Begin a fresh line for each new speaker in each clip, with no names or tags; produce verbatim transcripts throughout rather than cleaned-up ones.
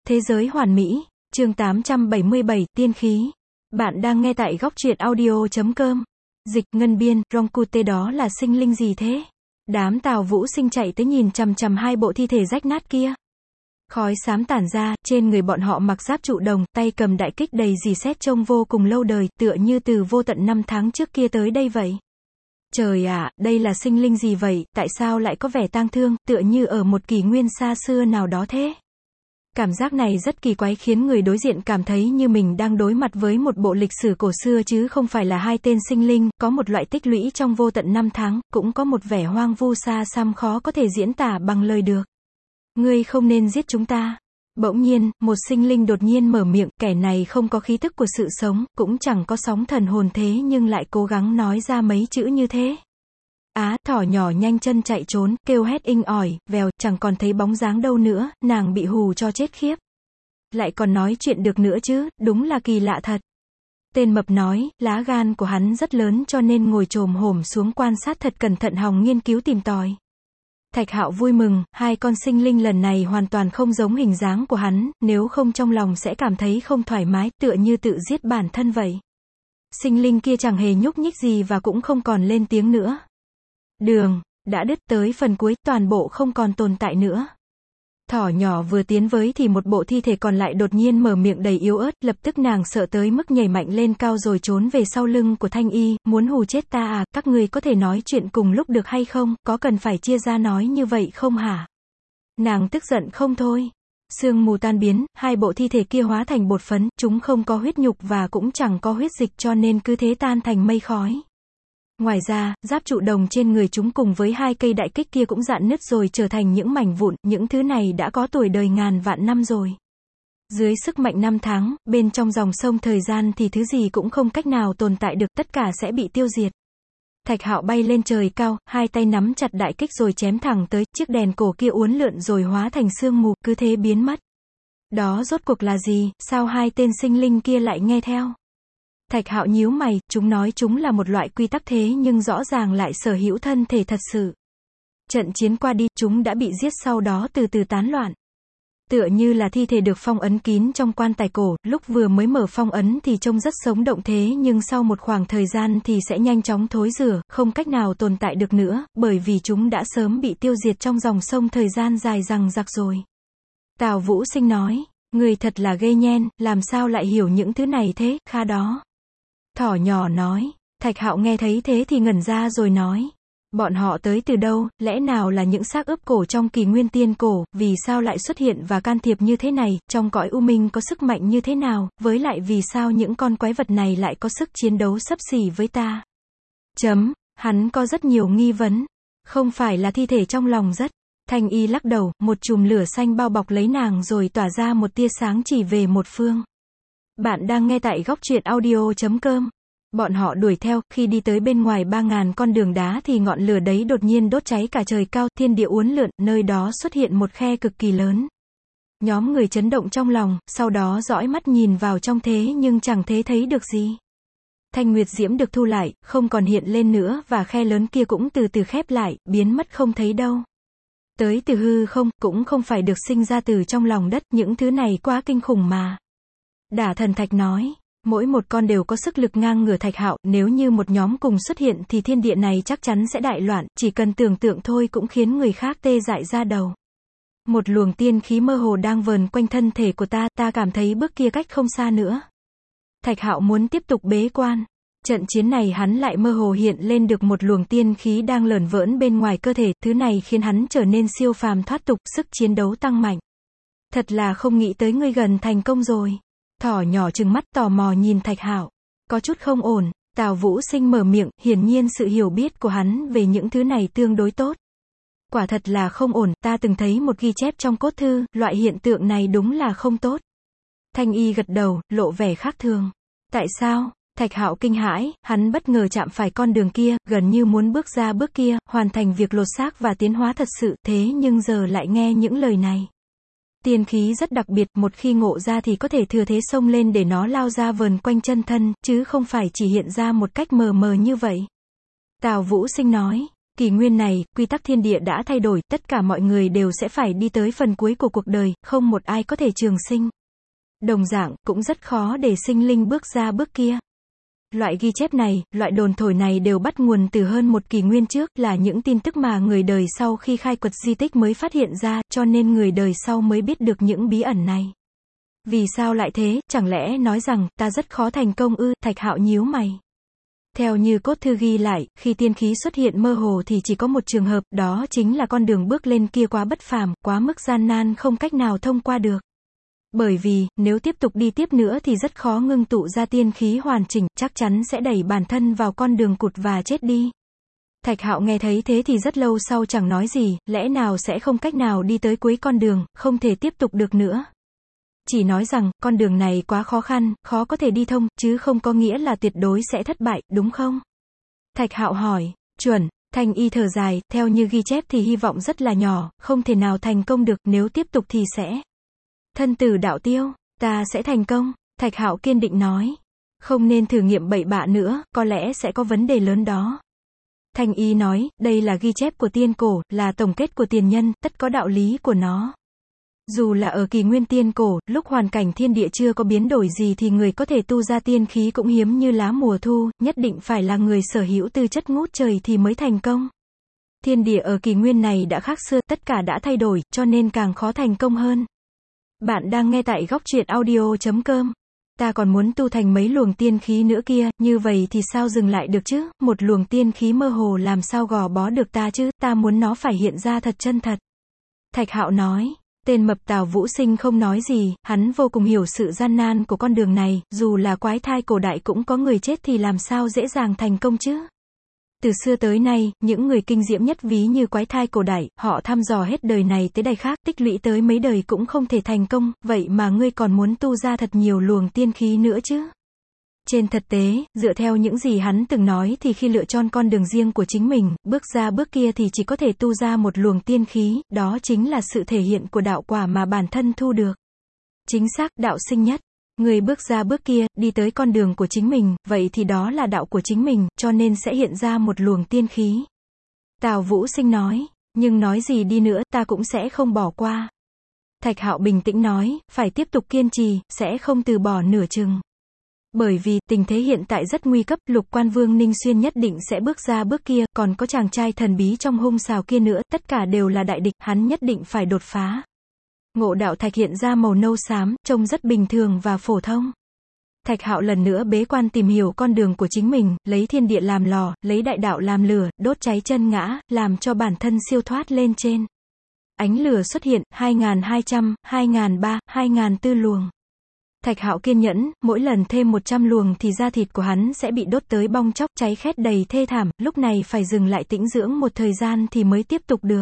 Thế giới hoàn mỹ, chương tám trăm bảy mươi bảy, tiên khí. Bạn đang nghe tại góc truyện audio chấm com. Dịch, Ngân Biên, Rongkute đó là sinh linh gì thế? Đám Tào Vũ Sinh chạy tới nhìn chằm chằm hai bộ thi thể rách nát kia. Khói xám tản ra, trên người bọn họ mặc giáp trụ đồng, tay cầm đại kích đầy dì xét trông vô cùng lâu đời, tựa như từ vô tận năm tháng trước kia tới đây vậy. Trời ạ, đây là sinh linh gì vậy, tại sao lại có vẻ tang thương, tựa như ở một kỷ nguyên xa xưa nào đó thế? Cảm giác này rất kỳ quái khiến người đối diện cảm thấy như mình đang đối mặt với một bộ lịch sử cổ xưa chứ không phải là hai tên sinh linh, có một loại tích lũy trong vô tận năm tháng, cũng có một vẻ hoang vu xa xăm khó có thể diễn tả bằng lời được. Ngươi không nên giết chúng ta. Bỗng nhiên, một sinh linh đột nhiên mở miệng, kẻ này không có khí tức của sự sống, cũng chẳng có sóng thần hồn thế nhưng lại cố gắng nói ra mấy chữ như thế. Á, thỏ nhỏ nhanh chân chạy trốn, kêu hét inh ỏi, vèo, chẳng còn thấy bóng dáng đâu nữa, nàng bị hù cho chết khiếp. Lại còn nói chuyện được nữa chứ, đúng là kỳ lạ thật. Tên mập nói, lá gan của hắn rất lớn cho nên ngồi chồm hổm xuống quan sát thật cẩn thận hòng nghiên cứu tìm tòi. Thạch Hạo vui mừng, hai con sinh linh lần này hoàn toàn không giống hình dáng của hắn, nếu không trong lòng sẽ cảm thấy không thoải mái, tựa như tự giết bản thân vậy. Sinh linh kia chẳng hề nhúc nhích gì và cũng không còn lên tiếng nữa. Đường, đã đứt tới phần cuối, toàn bộ không còn tồn tại nữa. Thỏ nhỏ vừa tiến với thì một bộ thi thể còn lại đột nhiên mở miệng đầy yếu ớt, lập tức nàng sợ tới mức nhảy mạnh lên cao rồi trốn về sau lưng của Thanh Y, muốn hù chết ta à, các người có thể nói chuyện cùng lúc được hay không, có cần phải chia ra nói như vậy không hả? Nàng tức giận không thôi. Sương mù tan biến, hai bộ thi thể kia hóa thành bột phấn, chúng không có huyết nhục và cũng chẳng có huyết dịch cho nên cứ thế tan thành mây khói. Ngoài ra, giáp trụ đồng trên người chúng cùng với hai cây đại kích kia cũng rạn nứt rồi trở thành những mảnh vụn, những thứ này đã có tuổi đời ngàn vạn năm rồi. Dưới sức mạnh năm tháng, bên trong dòng sông thời gian thì thứ gì cũng không cách nào tồn tại được, tất cả sẽ bị tiêu diệt. Thạch Hạo bay lên trời cao, hai tay nắm chặt đại kích rồi chém thẳng tới, chiếc đèn cổ kia uốn lượn rồi hóa thành sương mù, cứ thế biến mất. Đó rốt cuộc là gì, sao hai tên sinh linh kia lại nghe theo? Thạch Hạo nhíu mày, chúng nói chúng là một loại quy tắc thế nhưng rõ ràng lại sở hữu thân thể thật sự. Trận chiến qua đi, chúng đã bị giết sau đó từ từ tán loạn. Tựa như là thi thể được phong ấn kín trong quan tài cổ, lúc vừa mới mở phong ấn thì trông rất sống động thế nhưng sau một khoảng thời gian thì sẽ nhanh chóng thối rửa, không cách nào tồn tại được nữa, bởi vì chúng đã sớm bị tiêu diệt trong dòng sông thời gian dài dằng dặc rồi. Tào Vũ Sinh nói, người thật là ghê nhen, làm sao lại hiểu những thứ này thế, kha đó. Thỏ nhỏ nói, Thạch Hạo nghe thấy thế thì ngẩn ra rồi nói, bọn họ tới từ đâu, lẽ nào là những xác ướp cổ trong kỷ nguyên tiên cổ, vì sao lại xuất hiện và can thiệp như thế này, trong cõi u minh có sức mạnh như thế nào, với lại vì sao những con quái vật này lại có sức chiến đấu xấp xỉ với ta. Chấm, hắn có rất nhiều nghi vấn, không phải là thi thể trong lòng rất. Thanh Y lắc đầu, một chùm lửa xanh bao bọc lấy nàng rồi tỏa ra một tia sáng chỉ về một phương. Bạn đang nghe tại góc truyện audio chấm com. Bọn họ đuổi theo, khi đi tới bên ngoài ba ngàn con đường đá thì ngọn lửa đấy đột nhiên đốt cháy cả trời cao, thiên địa uốn lượn, nơi đó xuất hiện một khe cực kỳ lớn. Nhóm người chấn động trong lòng, sau đó dõi mắt nhìn vào trong thế nhưng chẳng thế thấy được gì. Thanh Nguyệt Diễm được thu lại, không còn hiện lên nữa và khe lớn kia cũng từ từ khép lại, biến mất không thấy đâu. Tới từ hư không, cũng không phải được sinh ra từ trong lòng đất, những thứ này quá kinh khủng mà. Đả Thần Thạch nói, mỗi một con đều có sức lực ngang ngửa Thạch Hạo, nếu như một nhóm cùng xuất hiện thì thiên địa này chắc chắn sẽ đại loạn, chỉ cần tưởng tượng thôi cũng khiến người khác tê dại ra đầu. Một luồng tiên khí mơ hồ đang vờn quanh thân thể của ta, ta cảm thấy bước kia cách không xa nữa. Thạch Hạo muốn tiếp tục bế quan. Trận chiến này hắn lại mơ hồ hiện lên được một luồng tiên khí đang lởn vởn bên ngoài cơ thể, thứ này khiến hắn trở nên siêu phàm thoát tục, sức chiến đấu tăng mạnh. Thật là không nghĩ tới ngươi gần thành công rồi. Thỏ nhỏ trừng mắt tò mò nhìn Thạch Hạo. Có chút không ổn, Tào Vũ Sinh mở miệng, hiển nhiên sự hiểu biết của hắn về những thứ này tương đối tốt. Quả thật là không ổn, ta từng thấy một ghi chép trong cốt thư, loại hiện tượng này đúng là không tốt. Thanh Y gật đầu, lộ vẻ khác thường. Tại sao? Thạch Hạo kinh hãi, hắn bất ngờ chạm phải con đường kia, gần như muốn bước ra bước kia, hoàn thành việc lột xác và tiến hóa thật sự, thế nhưng giờ lại nghe những lời này. Tiên khí rất đặc biệt, một khi ngộ ra thì có thể thừa thế xông lên để nó lao ra vờn quanh chân thân, chứ không phải chỉ hiện ra một cách mờ mờ như vậy. Tào Vũ Sinh nói, Kỷ nguyên này, quy tắc thiên địa đã thay đổi, tất cả mọi người đều sẽ phải đi tới phần cuối của cuộc đời, không một ai có thể trường sinh. Đồng dạng, cũng rất khó để sinh linh bước ra bước kia. Loại ghi chép này, loại đồn thổi này đều bắt nguồn từ hơn một kỷ nguyên trước, là những tin tức mà người đời sau khi khai quật di tích mới phát hiện ra, cho nên người đời sau mới biết được những bí ẩn này. Vì sao lại thế, chẳng lẽ nói rằng, ta rất khó thành công ư, Thạch Hạo nhíu mày. Theo như cốt thư ghi lại, khi tiên khí xuất hiện mơ hồ thì chỉ có một trường hợp, đó chính là con đường bước lên kia quá bất phàm, quá mức gian nan không cách nào thông qua được. Bởi vì, nếu tiếp tục đi tiếp nữa thì rất khó ngưng tụ ra tiên khí hoàn chỉnh, chắc chắn sẽ đẩy bản thân vào con đường cụt và chết đi. Thạch Hạo nghe thấy thế thì rất lâu sau chẳng nói gì, lẽ nào sẽ không cách nào đi tới cuối con đường, không thể tiếp tục được nữa. Chỉ nói rằng, con đường này quá khó khăn, khó có thể đi thông, chứ không có nghĩa là tuyệt đối sẽ thất bại, đúng không? Thạch Hạo hỏi, chuẩn. Thanh Y thở dài, theo như ghi chép thì hy vọng rất là nhỏ, không thể nào thành công được, nếu tiếp tục thì sẽ thân tử đạo tiêu, ta sẽ thành công, Thạch Hạo kiên định nói. Không nên thử nghiệm bậy bạ nữa, có lẽ sẽ có vấn đề lớn đó. Thanh Y nói, đây là ghi chép của tiên cổ, là tổng kết của tiền nhân, tất có đạo lý của nó. Dù là ở kỷ nguyên tiên cổ, lúc hoàn cảnh thiên địa chưa có biến đổi gì thì người có thể tu ra tiên khí cũng hiếm như lá mùa thu, nhất định phải là người sở hữu tư chất ngút trời thì mới thành công. Thiên địa ở kỷ nguyên này đã khác xưa, tất cả đã thay đổi, cho nên càng khó thành công hơn. Bạn đang nghe tại góc truyện audio chấm com. Ta còn muốn tu thành mấy luồng tiên khí nữa kia, như vậy thì sao dừng lại được chứ, một luồng tiên khí mơ hồ làm sao gò bó được ta chứ, ta muốn nó phải hiện ra thật chân thật. Thạch Hạo nói. Tên mập Tào Vũ Sinh không nói gì, hắn vô cùng hiểu sự gian nan của con đường này, dù là quái thai cổ đại cũng có người chết thì làm sao dễ dàng thành công chứ. Từ xưa tới nay, những người kinh diễm nhất ví như quái thai cổ đại, họ thăm dò hết đời này tới đời khác, tích lũy tới mấy đời cũng không thể thành công, vậy mà ngươi còn muốn tu ra thật nhiều luồng tiên khí nữa chứ. Trên thực tế, dựa theo những gì hắn từng nói thì khi lựa chọn con đường riêng của chính mình, bước ra bước kia thì chỉ có thể tu ra một luồng tiên khí, đó chính là sự thể hiện của đạo quả mà bản thân thu được. Chính xác, đạo sinh nhất. Người bước ra bước kia, đi tới con đường của chính mình, vậy thì đó là đạo của chính mình, cho nên sẽ hiện ra một luồng tiên khí. Tào Vũ Sinh nói, nhưng nói gì đi nữa, ta cũng sẽ không bỏ qua. Thạch Hạo bình tĩnh nói, phải tiếp tục kiên trì, sẽ không từ bỏ nửa chừng. Bởi vì, tình thế hiện tại rất nguy cấp, Lục Quan Vương Ninh Xuyên nhất định sẽ bước ra bước kia, còn có chàng trai thần bí trong hung xào kia nữa, tất cả đều là đại địch, hắn nhất định phải đột phá. Ngộ đạo thạch hiện ra màu nâu xám, trông rất bình thường và phổ thông. Thạch Hạo lần nữa bế quan tìm hiểu con đường của chính mình, lấy thiên địa làm lò, lấy đại đạo làm lửa, đốt cháy chân ngã, làm cho bản thân siêu thoát lên trên. Ánh lửa xuất hiện, hai nghìn hai trăm, hai nghìn ba trăm, hai nghìn bốn luồng. Thạch Hạo kiên nhẫn, mỗi lần thêm một trăm luồng thì da thịt của hắn sẽ bị đốt tới bong chóc, cháy khét đầy thê thảm, lúc này phải dừng lại tĩnh dưỡng một thời gian thì mới tiếp tục được.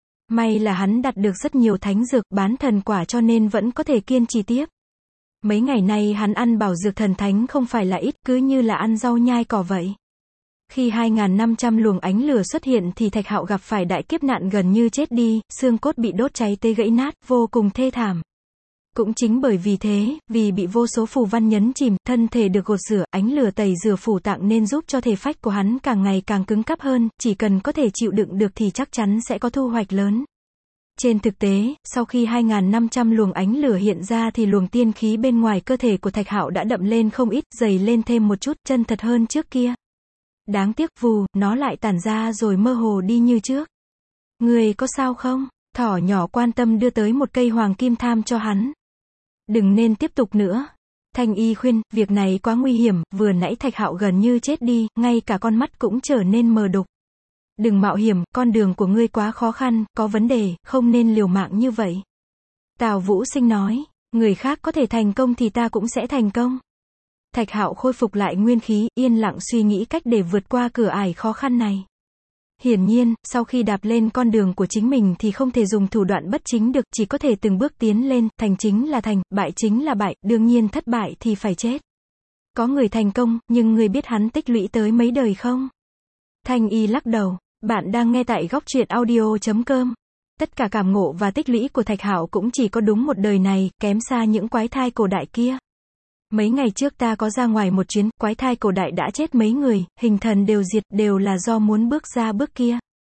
May là hắn đặt được rất nhiều thánh dược, bán thần quả cho nên vẫn có thể kiên trì tiếp. Mấy ngày nay hắn ăn bảo dược thần thánh không phải là ít, cứ như là ăn rau nhai cỏ vậy. Khi hai nghìn năm trăm luồng ánh lửa xuất hiện thì Thạch Hạo gặp phải đại kiếp nạn gần như chết đi, xương cốt bị đốt cháy tê gãy nát, vô cùng thê thảm. Cũng chính bởi vì thế, vì bị vô số phù văn nhấn chìm, thân thể được gột rửa, ánh lửa tẩy rửa phủ tạng nên giúp cho thể phách của hắn càng ngày càng cứng cáp hơn, chỉ cần có thể chịu đựng được thì chắc chắn sẽ có thu hoạch lớn. Trên thực tế, sau khi hai nghìn năm trăm luồng ánh lửa hiện ra thì luồng tiên khí bên ngoài cơ thể của Thạch Hạo đã đậm lên không ít, dày lên thêm một chút, chân thật hơn trước kia. Đáng tiếc, vù, nó lại tản ra rồi mơ hồ đi như trước. Người có sao không? Thỏ nhỏ quan tâm đưa tới một cây hoàng kim tham cho hắn. Đừng nên tiếp tục nữa. Thanh Y khuyên, việc này quá nguy hiểm, vừa nãy Thạch Hạo gần như chết đi, ngay cả con mắt cũng trở nên mờ đục. Đừng mạo hiểm, con đường của ngươi quá khó khăn, có vấn đề, không nên liều mạng như vậy. Tào Vũ Sinh nói, người khác có thể thành công thì ta cũng sẽ thành công. Thạch Hạo khôi phục lại nguyên khí, yên lặng suy nghĩ cách để vượt qua cửa ải khó khăn này. Hiển nhiên, sau khi đạp lên con đường của chính mình thì không thể dùng thủ đoạn bất chính được, chỉ có thể từng bước tiến lên, thành chính là thành, bại chính là bại, đương nhiên thất bại thì phải chết. Có người thành công, nhưng người biết hắn tích lũy tới mấy đời không? Thanh Y lắc đầu. Bạn đang nghe tại góc truyện audio chấm com. Tất cả cảm ngộ và tích lũy của Thạch Hạo cũng chỉ có đúng một đời này, kém xa những quái thai cổ đại kia. Mấy ngày trước ta có ra ngoài một chuyến, quái thai cổ đại đã chết mấy người, hình thần đều diệt, đều là do muốn bước ra bước kia.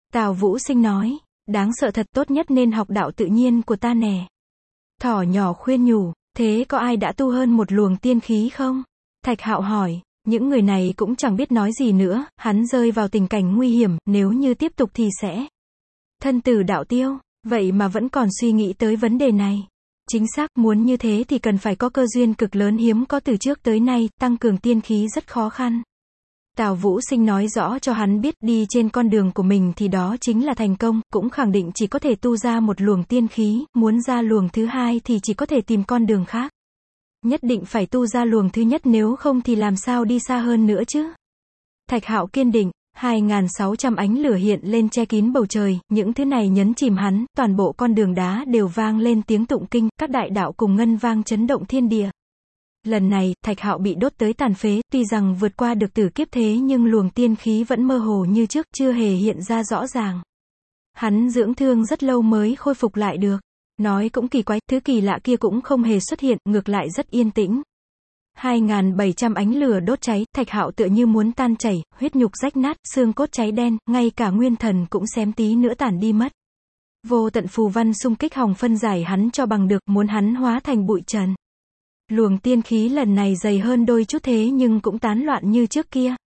Tào Vũ Sinh nói, đáng sợ thật, tốt nhất nên học đạo tự nhiên của ta nè. Thỏ nhỏ khuyên nhủ, thế có ai đã tu hơn một luồng tiên khí không? Thạch Hạo hỏi, những người này cũng chẳng biết nói gì nữa, hắn rơi vào tình cảnh nguy hiểm, nếu như tiếp tục thì sẽ thân tử đạo tiêu, vậy mà vẫn còn suy nghĩ tới vấn đề này. Chính xác, muốn như thế thì cần phải có cơ duyên cực lớn hiếm có từ trước tới nay, tăng cường tiên khí rất khó khăn. Tào Vũ Sinh nói rõ cho hắn biết đi trên con đường của mình thì đó chính là thành công, cũng khẳng định chỉ có thể tu ra một luồng tiên khí, muốn ra luồng thứ hai thì chỉ có thể tìm con đường khác. Nhất định phải tu ra luồng thứ nhất, nếu không thì làm sao đi xa hơn nữa chứ. Thạch Hạo kiên định, hai nghìn sáu trăm ánh lửa hiện lên che kín bầu trời, những thứ này nhấn chìm hắn, toàn bộ con đường đá đều vang lên tiếng tụng kinh, các đại đạo cùng ngân vang chấn động thiên địa. Lần này, Thạch Hạo bị đốt tới tàn phế, tuy rằng vượt qua được tử kiếp thế nhưng luồng tiên khí vẫn mơ hồ như trước, chưa hề hiện ra rõ ràng. Hắn dưỡng thương rất lâu mới khôi phục lại được. Nói cũng kỳ quái, thứ kỳ lạ kia cũng không hề xuất hiện, ngược lại rất yên tĩnh. hai nghìn bảy trăm ánh lửa đốt cháy, Thạch Hạo tựa như muốn tan chảy, huyết nhục rách nát, xương cốt cháy đen, ngay cả nguyên thần cũng xém tí nữa tản đi mất. Vô tận phù văn xung kích hòng phân giải hắn cho bằng được, muốn hắn hóa thành bụi trần. Luồng tiên khí lần này dày hơn đôi chút thế nhưng cũng tán loạn như trước kia.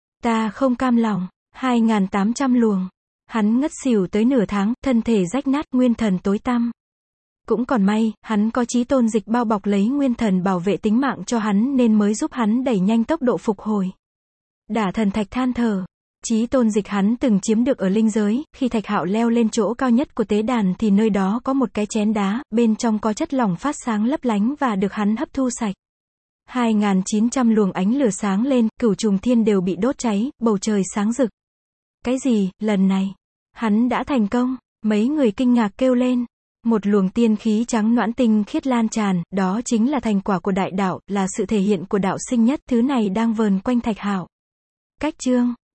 Ta không cam lòng, hai nghìn tám trăm luồng. Hắn ngất xỉu tới nửa tháng, thân thể rách nát, nguyên thần tối tăm. Cũng còn may, hắn có Chí Tôn Dịch bao bọc lấy nguyên thần bảo vệ tính mạng cho hắn nên mới giúp hắn đẩy nhanh tốc độ phục hồi. Đả Thần Thạch than thở. Chí Tôn Dịch hắn từng chiếm được ở linh giới, khi Thạch Hạo leo lên chỗ cao nhất của tế đàn thì nơi đó có một cái chén đá, bên trong có chất lỏng phát sáng lấp lánh và được hắn hấp thu sạch. hai nghìn chín trăm luồng ánh lửa sáng lên, cửu trùng thiên đều bị đốt cháy, bầu trời sáng rực. Cái gì, lần này, hắn đã thành công, mấy người kinh ngạc kêu lên. Một luồng tiên khí trắng noãn tinh khiết lan tràn, đó chính là thành quả của đại đạo, là sự thể hiện của đạo sinh nhất, thứ này đang vờn quanh Thạch Hạo. Cách chương